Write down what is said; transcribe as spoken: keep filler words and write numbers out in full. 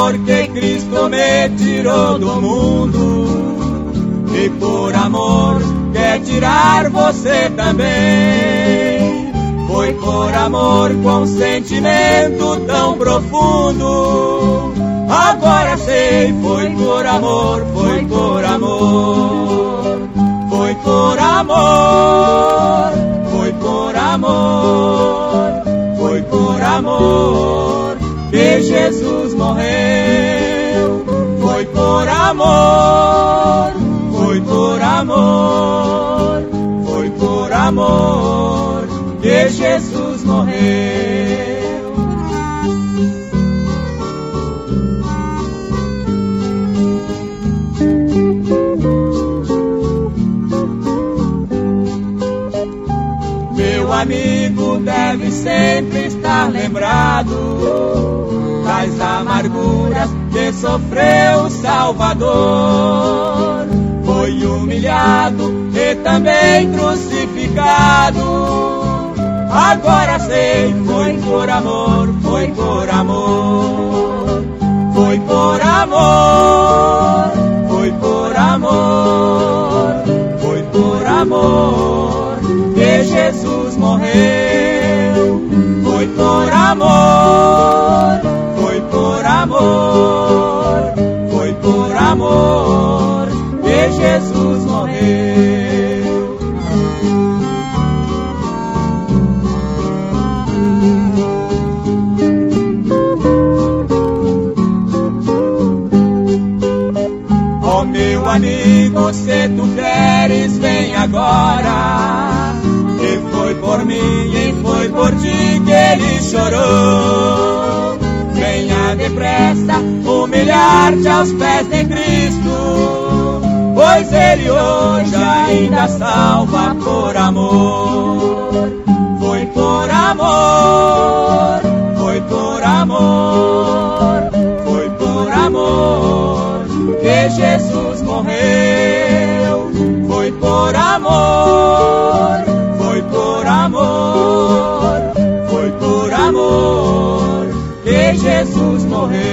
amor que Cristo me tirou do mundo, e por amor quer tirar você também. Foi por amor com sentimento tão profundo. Agora sei, foi por amor, foi por amor. Foi por amor, foi por amor. Foi por amor que Jesus morreu. Foi por amor, foi por amor. Foi por amor que Jesus morreu. Meu amigo deve sempre estar lembrado das amarguras que sofreu o Salvador. Foi humilhado e também crucificado. Agora sei, foi por amor, foi por amor. Foi por amor, foi por amor. Foi por amor que Jesus morreu. Foi por amor, foi por amor. Foi por amor que Jesus morreu. Oh meu amigo, se tu queres, vem agora. E foi por mim e foi por ti que ele chorou. Venha depressa humilhar-te aos pés de Cristo, pois ele hoje ainda salva por amor. Foi por amor, foi por amor. Foi por amor que Jesus morreu. Foi por amor, foi por amor. Foi por amor que Jesus morreu.